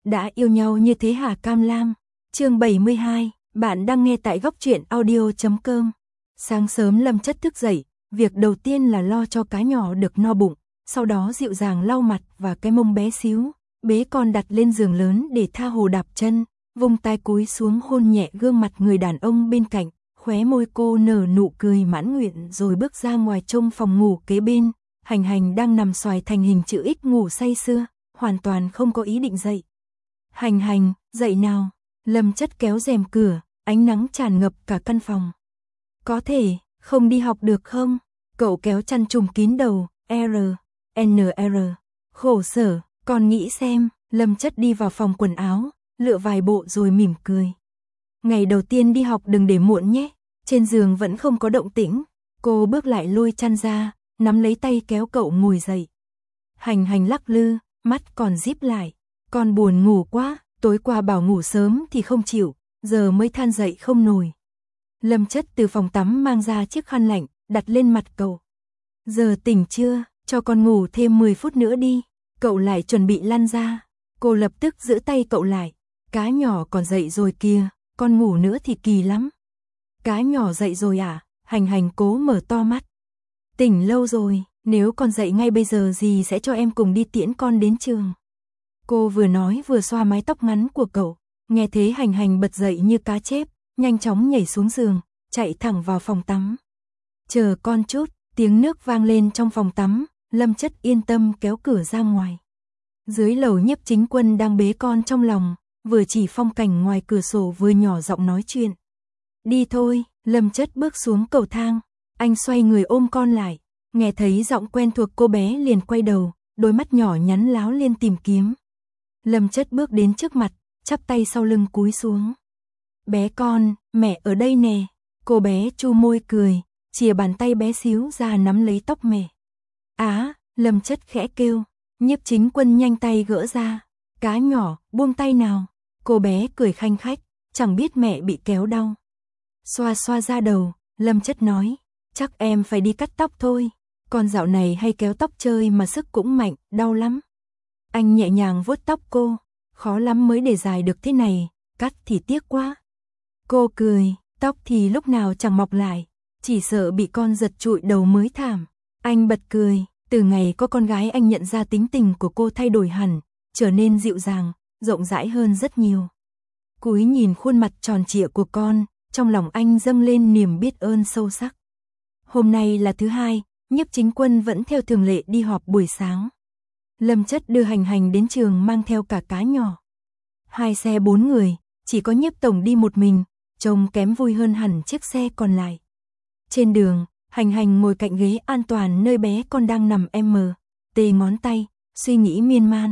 Đã yêu nhau như thế hả Cam Lam? Chương 72, bạn đang nghe tại góc truyện audio.com. Sáng sớm Lâm Chất thức dậy, việc đầu tiên là lo cho cá nhỏ được no bụng, sau đó dịu dàng lau mặt và cái mông bé xíu, bế con đặt lên giường lớn để tha hồ đạp chân, vung tay cúi xuống hôn nhẹ gương mặt người đàn ông bên cạnh, khóe môi cô nở nụ cười mãn nguyện rồi bước ra ngoài trông phòng ngủ kế bên. Hành Hành đang nằm xoài thành hình chữ X ngủ say sưa, hoàn toàn không có ý định dậy. Hành Hành, dậy nào. Lâm Chất kéo rèm cửa, ánh nắng tràn ngập cả căn phòng. Có thể, không đi học được không? Cậu kéo chăn trùm kín đầu, NR, khổ sở, con nghĩ xem. Lâm Chất đi vào phòng quần áo, lựa vài bộ rồi mỉm cười. Ngày đầu tiên đi học đừng để muộn nhé. Trên giường vẫn không có động tĩnh, cô bước lại lôi chăn ra, nắm lấy tay kéo cậu ngồi dậy. Hành Hành lắc lư, mắt còn díp lại. Con buồn ngủ quá, tối qua bảo ngủ sớm thì không chịu, giờ mới than dậy không nổi. Lâm Chất từ phòng tắm mang ra chiếc khăn lạnh, đặt lên mặt cậu. Giờ tỉnh chưa, cho con ngủ thêm 10 phút nữa đi. Cậu lại chuẩn bị lăn ra. Cô lập tức giữ tay cậu lại. Cá nhỏ còn dậy rồi kìa, con ngủ nữa thì kỳ lắm. Cá nhỏ dậy rồi à? Hành Hành cố mở to mắt. Tỉnh lâu rồi, nếu con dậy ngay bây giờ dì sẽ cho em cùng đi tiễn con đến trường. Cô vừa nói vừa xoa mái tóc ngắn của cậu, nghe thế Hành Hành bật dậy như cá chép, nhanh chóng nhảy xuống giường, chạy thẳng vào phòng tắm. Chờ con chút, tiếng nước vang lên trong phòng tắm, Lâm Chất yên tâm kéo cửa ra ngoài. Dưới lầu Nhiếp Chính Quân đang bế con trong lòng, vừa chỉ phong cảnh ngoài cửa sổ vừa nhỏ giọng nói chuyện. Đi thôi, Lâm Chất bước xuống cầu thang, anh xoay người ôm con lại, nghe thấy giọng quen thuộc cô bé liền quay đầu, đôi mắt nhỏ nhắn láo lên tìm kiếm. Lâm Chất bước đến trước mặt, chắp tay sau lưng cúi xuống. Bé con, mẹ ở đây nè. Cô bé chu môi cười, chìa bàn tay bé xíu ra nắm lấy tóc mẹ. Á, Lâm Chất khẽ kêu. Nhiếp Chính Quân nhanh tay gỡ ra. Cá nhỏ, buông tay nào. Cô bé cười khanh khách, chẳng biết mẹ bị kéo đau. Xoa xoa da đầu, Lâm Chất nói, chắc em phải đi cắt tóc thôi. Con dạo này hay kéo tóc chơi mà sức cũng mạnh, đau lắm. Anh nhẹ nhàng vuốt tóc cô, khó lắm mới để dài được thế này, cắt thì tiếc quá. Cô cười, tóc thì lúc nào chẳng mọc lại, chỉ sợ bị con giật trụi đầu mới thảm. Anh bật cười, từ ngày có con gái anh nhận ra tính tình của cô thay đổi hẳn, trở nên dịu dàng, rộng rãi hơn rất nhiều. Cúi nhìn khuôn mặt tròn trịa của con, trong lòng anh dâng lên niềm biết ơn sâu sắc. Hôm nay là thứ hai, Nhiếp Chính Quân vẫn theo thường lệ đi họp buổi sáng. Lâm Chất đưa Hành Hành đến trường mang theo cả cá nhỏ. 2 xe 4 người, chỉ có Nhiếp Tổng đi một mình, trông kém vui hơn hẳn chiếc xe còn lại. Trên đường, Hành Hành ngồi cạnh ghế an toàn nơi bé con đang nằm tê ngón tay, suy nghĩ miên man.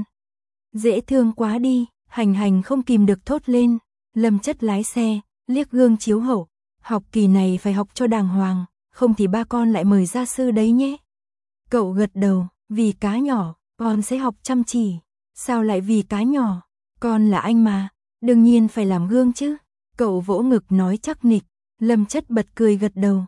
Dễ thương quá đi, Hành Hành không kìm được thốt lên. Lâm Chất lái xe, liếc gương chiếu hậu, học kỳ này phải học cho đàng hoàng, không thì ba con lại mời gia sư đấy nhé. Cậu gật đầu, vì cá nhỏ, con sẽ học chăm chỉ. Sao lại vì cá nhỏ? Con là anh mà, đương nhiên phải làm gương chứ. Cậu vỗ ngực nói chắc nịch. Lâm Chất bật cười gật đầu.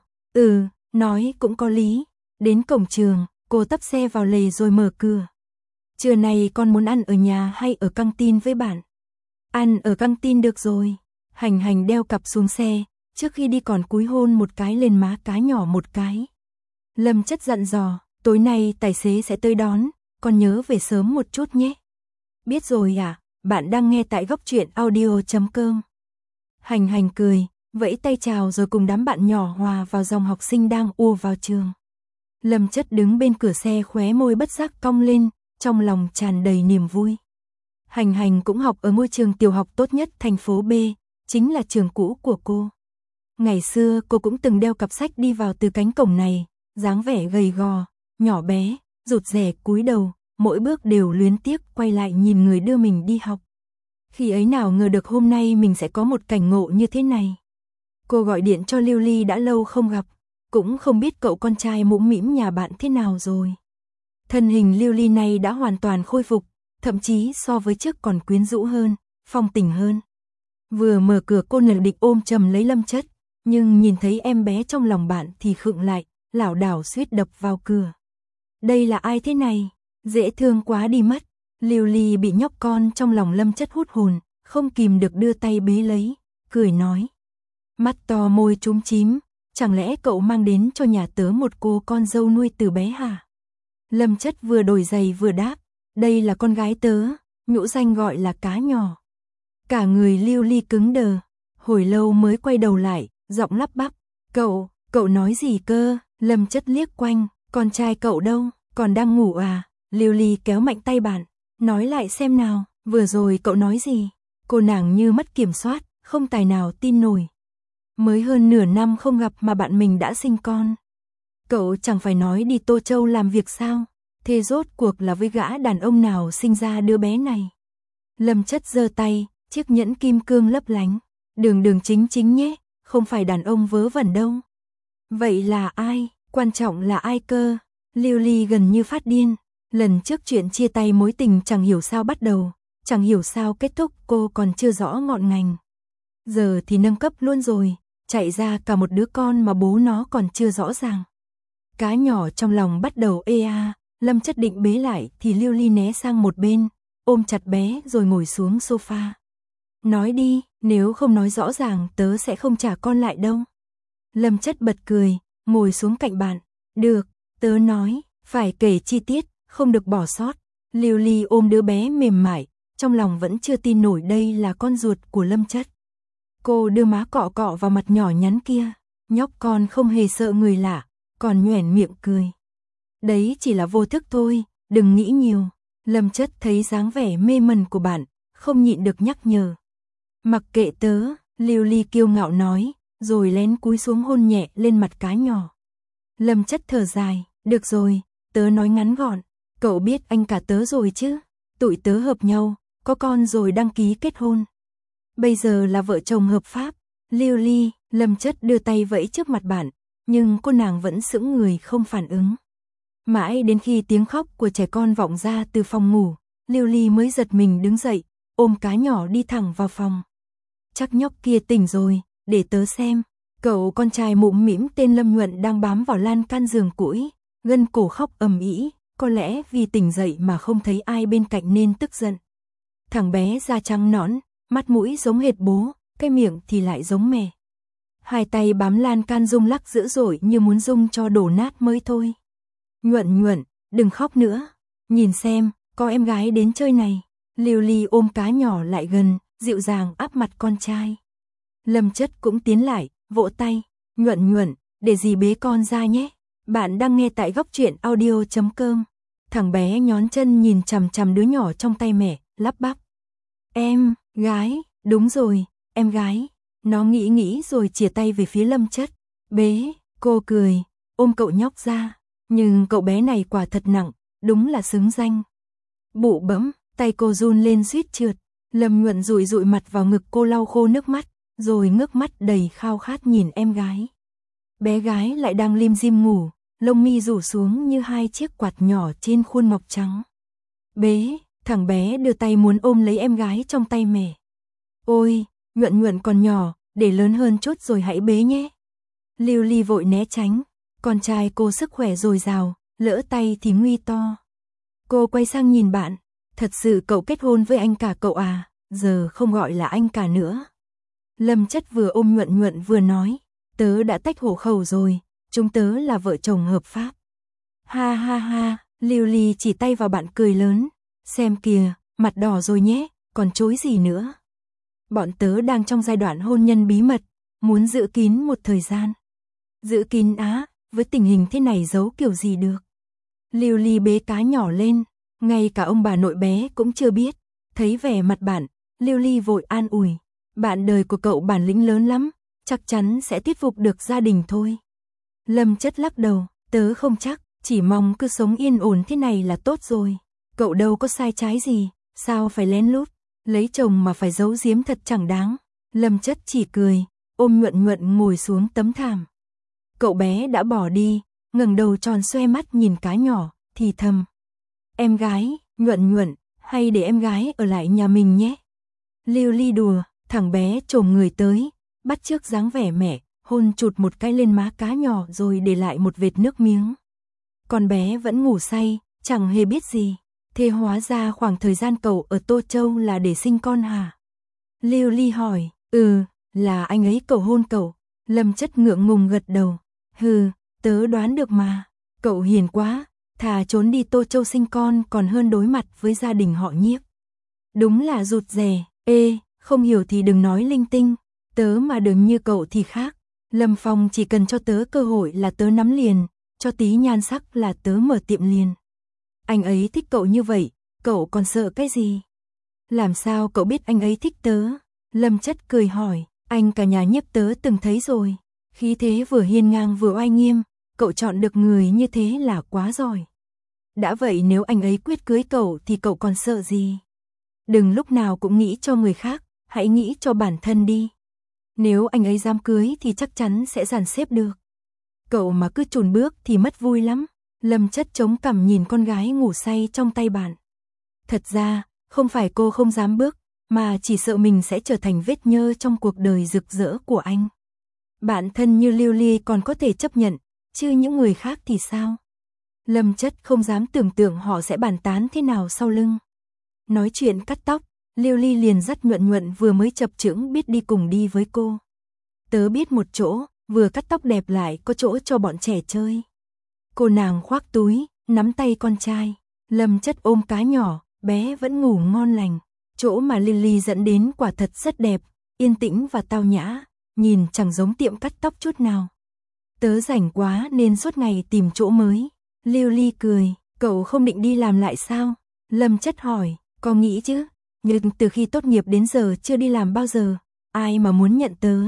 Nói cũng có lý. Đến cổng trường, cô tấp xe vào lề rồi mở cửa. Trưa nay con muốn ăn ở nhà hay ở căng tin với bạn? Ăn ở căng tin được rồi. Hành Hành đeo cặp xuống xe, trước khi đi còn cúi hôn một cái lên má cá nhỏ một cái. Lâm Chất dặn dò, tối nay tài xế sẽ tới đón, con nhớ về sớm một chút nhé. Biết rồi ạ, bạn đang nghe tại góc truyện audio.com. Hành Hành cười, vẫy tay chào rồi cùng đám bạn nhỏ hòa vào dòng học sinh đang ùa vào trường. Lâm Chất đứng bên cửa xe khóe môi bất giác cong lên, trong lòng tràn đầy niềm vui. Hành Hành cũng học ở ngôi trường tiểu học tốt nhất thành phố B, chính là trường cũ của cô. Ngày xưa cô cũng từng đeo cặp sách đi vào từ cánh cổng này, dáng vẻ gầy gò, nhỏ bé, rụt rè cúi đầu, mỗi bước đều luyến tiếc quay lại nhìn người đưa mình đi học. Khi ấy nào ngờ được hôm nay mình sẽ có một cảnh ngộ như thế này. Cô gọi điện cho Lưu Ly đã lâu không gặp, cũng không biết cậu con trai mũm mĩm nhà bạn thế nào rồi. Thân hình Lưu Ly này đã hoàn toàn khôi phục, thậm chí so với trước còn quyến rũ hơn, phong tình hơn. Vừa mở cửa cô nở định ôm chầm lấy Lâm Chất, nhưng nhìn thấy em bé trong lòng bạn thì khựng lại, lảo đảo suýt đập vào cửa. Đây là ai thế này? Dễ thương quá đi mất. Lưu Ly bị nhóc con trong lòng Lâm Chất hút hồn, không kìm được đưa tay bế lấy, cười nói. Mắt to môi chúm chím, chẳng lẽ cậu mang đến cho nhà tớ một cô con dâu nuôi từ bé hả? Lâm Chất vừa đổi giày vừa đáp, đây là con gái tớ, nhũ danh gọi là Cá Nhỏ. Cả người Lưu Ly cứng đờ, hồi lâu mới quay đầu lại, giọng lắp bắp, cậu nói gì cơ? Lâm Chất liếc quanh, con trai cậu đâu, còn đang ngủ à? Lưu Ly kéo mạnh tay bạn, nói lại xem nào, vừa rồi cậu nói gì? Cô nàng như mất kiểm soát, không tài nào tin nổi. Mới hơn nửa năm không gặp mà bạn mình đã sinh con. Cậu chẳng phải nói đi Tô Châu làm việc sao? Thế rốt cuộc là với gã đàn ông nào sinh ra đứa bé này? Lâm Chất giơ tay, chiếc nhẫn kim cương lấp lánh. Đường chính nhé, không phải đàn ông vớ vẩn đâu. Vậy là ai? Quan trọng là ai cơ? Lưu Ly gần như phát điên. Lần trước chuyện chia tay mối tình chẳng hiểu sao bắt đầu, chẳng hiểu sao kết thúc cô còn chưa rõ ngọn ngành. Giờ thì nâng cấp luôn rồi, chạy ra cả một đứa con mà bố nó còn chưa rõ ràng. Cá Nhỏ trong lòng bắt đầu ê a, Lâm Chất định bế lại thì Lưu Ly né sang một bên, ôm chặt bé rồi ngồi xuống sofa. Nói đi, nếu không nói rõ ràng tớ sẽ không trả con lại đâu. Lâm Chất bật cười, ngồi xuống cạnh bạn. Được, tớ nói, phải kể chi tiết, không được bỏ sót. Lưu Ly ôm đứa bé mềm mại, trong lòng vẫn chưa tin nổi đây là con ruột của Lâm Chất. Cô đưa má cọ cọ vào mặt nhỏ nhắn kia, nhóc con không hề sợ người lạ, còn nhoẻn miệng cười. Đấy chỉ là vô thức thôi, đừng nghĩ nhiều. Lâm Chất thấy dáng vẻ mê mẩn của bạn, không nhịn được nhắc nhở. Mặc kệ tớ, Lưu Ly kiêu ngạo nói, rồi lén cúi xuống hôn nhẹ lên mặt Cá Nhỏ. Lâm Chất thở dài, được rồi, tớ nói ngắn gọn, cậu biết anh cả tớ rồi chứ, tụi tớ hợp nhau, có con rồi đăng ký kết hôn. Bây giờ là vợ chồng hợp pháp. Lưu Ly, Lâm Chất đưa tay vẫy trước mặt bạn, nhưng cô nàng vẫn sững người không phản ứng. Mãi đến khi tiếng khóc của trẻ con vọng ra từ phòng ngủ, Lưu Ly mới giật mình đứng dậy, ôm Cá Nhỏ đi thẳng vào phòng. Chắc nhóc kia tỉnh rồi, để tớ xem. Cậu con trai mũm mĩm tên Lâm Nhuận đang bám vào lan can giường cũi, gân cổ khóc ầm ĩ, có lẽ vì tỉnh dậy mà không thấy ai bên cạnh nên tức giận. Thằng bé da trắng nõn, mắt mũi giống hệt bố, cái miệng thì lại giống mẹ. Hai tay bám lan can rung lắc dữ dội như muốn rung cho đổ nát mới thôi. Nhuận, đừng khóc nữa. Nhìn xem, có em gái đến chơi này. Lưu Ly ôm Cá Nhỏ lại gần, dịu dàng áp mặt con trai. Lâm Chất cũng tiến lại, vỗ tay. Nhuận, để dì bế con ra nhé. Bạn đang nghe tại góc truyện audio.com. Thằng bé nhón chân nhìn chằm chằm đứa nhỏ trong tay mẹ, lắp bắp. Em gái, đúng rồi, em gái. Nó nghĩ rồi chìa tay về phía Lâm Chất. Bế, cô cười, ôm cậu nhóc ra. Nhưng cậu bé này quả thật nặng, đúng là xứng danh. Bụ bẫm, tay cô run lên suýt trượt. Lâm Nhuận dụi mặt vào ngực cô lau khô nước mắt, rồi ngước mắt đầy khao khát nhìn em gái. Bé gái lại đang lim dim ngủ, lông mi rủ xuống như hai chiếc quạt nhỏ trên khuôn ngọc trắng. Bế, thằng bé đưa tay muốn ôm lấy em gái trong tay mẹ. Ôi, Nhuận còn nhỏ, để lớn hơn chút rồi hãy bế nhé. Lưu Ly vội né tránh, con trai cô sức khỏe dồi dào, lỡ tay thì nguy to. Cô quay sang nhìn bạn, thật sự cậu kết hôn với anh cả cậu à, giờ không gọi là anh cả nữa. Lâm Chất vừa ôm Nhuận vừa nói, tớ đã tách hộ khẩu rồi, chúng tớ là vợ chồng hợp pháp. Ha, Lưu Ly chỉ tay vào bạn cười lớn, xem kìa, mặt đỏ rồi nhé, còn chối gì nữa. Bọn tớ đang trong giai đoạn hôn nhân bí mật, muốn giữ kín một thời gian. Giữ kín á, với tình hình thế này giấu kiểu gì được. Lưu Ly bế Cá Nhỏ lên, ngay cả ông bà nội bé cũng chưa biết. Thấy vẻ mặt bạn, Lưu Ly vội an ủi. Bạn đời của cậu bản lĩnh lớn lắm, chắc chắn sẽ thuyết phục được gia đình thôi. Lâm Chất lắc đầu, tớ không chắc, chỉ mong cứ sống yên ổn thế này là tốt rồi. Cậu đâu có sai trái gì, sao phải lén lút, lấy chồng mà phải giấu giếm thật chẳng đáng. Lâm Chất chỉ cười, ôm Nhuận ngồi xuống tấm thảm. Cậu bé đã bỏ đi, ngẩng đầu tròn xoe mắt nhìn Cá Nhỏ, thì thầm. Em gái, Nhuận, hay để em gái ở lại nhà mình nhé. Lưu Ly đùa, thằng bé chồm người tới, bắt chước dáng vẻ mẹ, hôn chụt một cái lên má Cá Nhỏ rồi để lại một vệt nước miếng. Con bé vẫn ngủ say, chẳng hề biết gì. Thế hóa ra khoảng thời gian cậu ở Tô Châu là để sinh con hả? Lưu Ly hỏi, là anh ấy cầu hôn cậu. Lâm Chất ngượng ngùng gật đầu. Tớ đoán được mà. Cậu hiền quá, thà trốn đi Tô Châu sinh con còn hơn đối mặt với gia đình họ Nhiếp. Đúng là rụt rè, không hiểu thì đừng nói linh tinh. Tớ mà đừng như cậu thì khác. Lâm Phong chỉ cần cho tớ cơ hội là tớ nắm liền, cho tí nhan sắc là tớ mở tiệm liền. Anh ấy thích cậu như vậy, cậu còn sợ cái gì? Làm sao cậu biết anh ấy thích tớ? Lâm Chất cười hỏi, anh cả nhà Nhiếp tớ từng thấy rồi. Khí thế vừa hiên ngang vừa oai nghiêm, cậu chọn được người như thế là quá giỏi. Đã vậy nếu anh ấy quyết cưới cậu thì cậu còn sợ gì? Đừng lúc nào cũng nghĩ cho người khác, hãy nghĩ cho bản thân đi. Nếu anh ấy dám cưới thì chắc chắn sẽ dàn xếp được. Cậu mà cứ chùn bước thì mất vui lắm. Lâm Chất chống cằm nhìn con gái ngủ say trong tay bạn. Thật ra, không phải cô không dám bước, mà chỉ sợ mình sẽ trở thành vết nhơ trong cuộc đời rực rỡ của anh. Bạn thân như Lưu Ly còn có thể chấp nhận, chứ những người khác thì sao? Lâm Chất không dám tưởng tượng họ sẽ bàn tán thế nào sau lưng. Nói chuyện cắt tóc, Lưu Ly liền dắt Nhuận Nhuận vừa mới chập chững biết đi cùng đi với cô. Tớ biết một chỗ, vừa cắt tóc đẹp lại có chỗ cho bọn trẻ chơi. Cô nàng khoác túi, nắm tay con trai. Lâm Chất ôm cá nhỏ, bé vẫn ngủ ngon lành. Chỗ mà Lily dẫn đến quả thật rất đẹp, yên tĩnh và tao nhã, nhìn chẳng giống tiệm cắt tóc chút nào. Tớ rảnh quá nên suốt ngày tìm chỗ mới. Lily cười, cậu không định đi làm lại sao? Lâm Chất hỏi, có nghĩ chứ, nhưng từ khi tốt nghiệp đến giờ chưa đi làm bao giờ, ai mà muốn nhận tớ.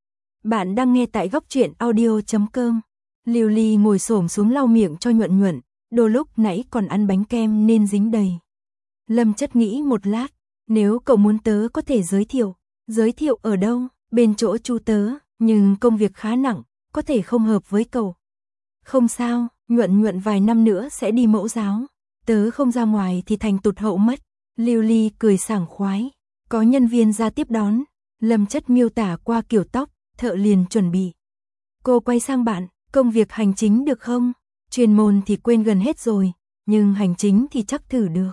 Bạn đang nghe tại góc truyện audio.com. Lily ngồi xổm xuống lau miệng cho Nhuận Nhuận, đôi lúc nãy còn ăn bánh kem nên dính đầy. Lâm Chất nghĩ một lát, nếu cậu muốn tớ có thể giới thiệu ở đâu, bên chỗ chu tớ, nhưng công việc khá nặng, có thể không hợp với cậu. Không sao, Nhuận Nhuận vài năm nữa sẽ đi mẫu giáo, tớ không ra ngoài thì thành tụt hậu mất. Lily cười sảng khoái, có nhân viên ra tiếp đón. Lâm Chất miêu tả qua kiểu tóc, thợ liền chuẩn bị. Cô quay sang bạn, công việc hành chính được không? Chuyên môn thì quên gần hết rồi, nhưng hành chính thì chắc thử được.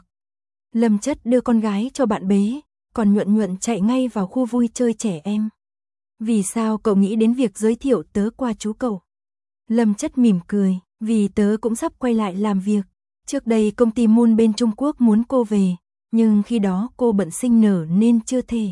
Lâm Chất đưa con gái cho bạn bế, còn Nhuận Nhuận chạy ngay vào khu vui chơi trẻ em. Vì sao cậu nghĩ đến việc giới thiệu tớ qua chú cậu? Lâm Chất mỉm cười, vì tớ cũng sắp quay lại làm việc. Trước đây công ty Moon bên Trung Quốc muốn cô về, nhưng khi đó cô bận sinh nở nên chưa thể.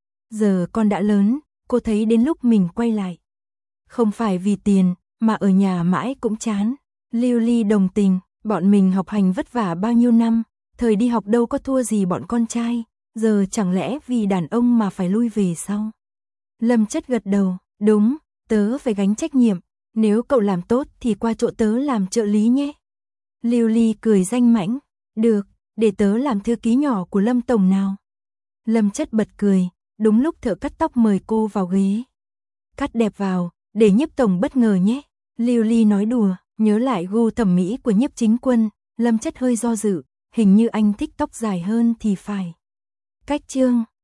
Giờ con đã lớn, cô thấy đến lúc mình quay lại. Không phải vì tiền, mà ở nhà mãi cũng chán. Lily đồng tình, bọn mình học hành vất vả bao nhiêu năm, thời đi học đâu có thua gì bọn con trai, giờ chẳng lẽ vì đàn ông mà phải lui về sao? Lâm Chất gật đầu, đúng, tớ phải gánh trách nhiệm, nếu cậu làm tốt thì qua chỗ tớ làm trợ lý nhé. Lily cười danh mãnh, được, để tớ làm thư ký nhỏ của Lâm Tổng nào. Lâm Chất bật cười, đúng lúc thợ cắt tóc mời cô vào ghế. Cắt đẹp vào, để Nhiếp Tổng bất ngờ nhé. Lily nói đùa, nhớ lại gu thẩm mỹ của Nhiếp Chính Quân, Lâm Chất hơi do dự, hình như anh thích tóc dài hơn thì phải. Cách chương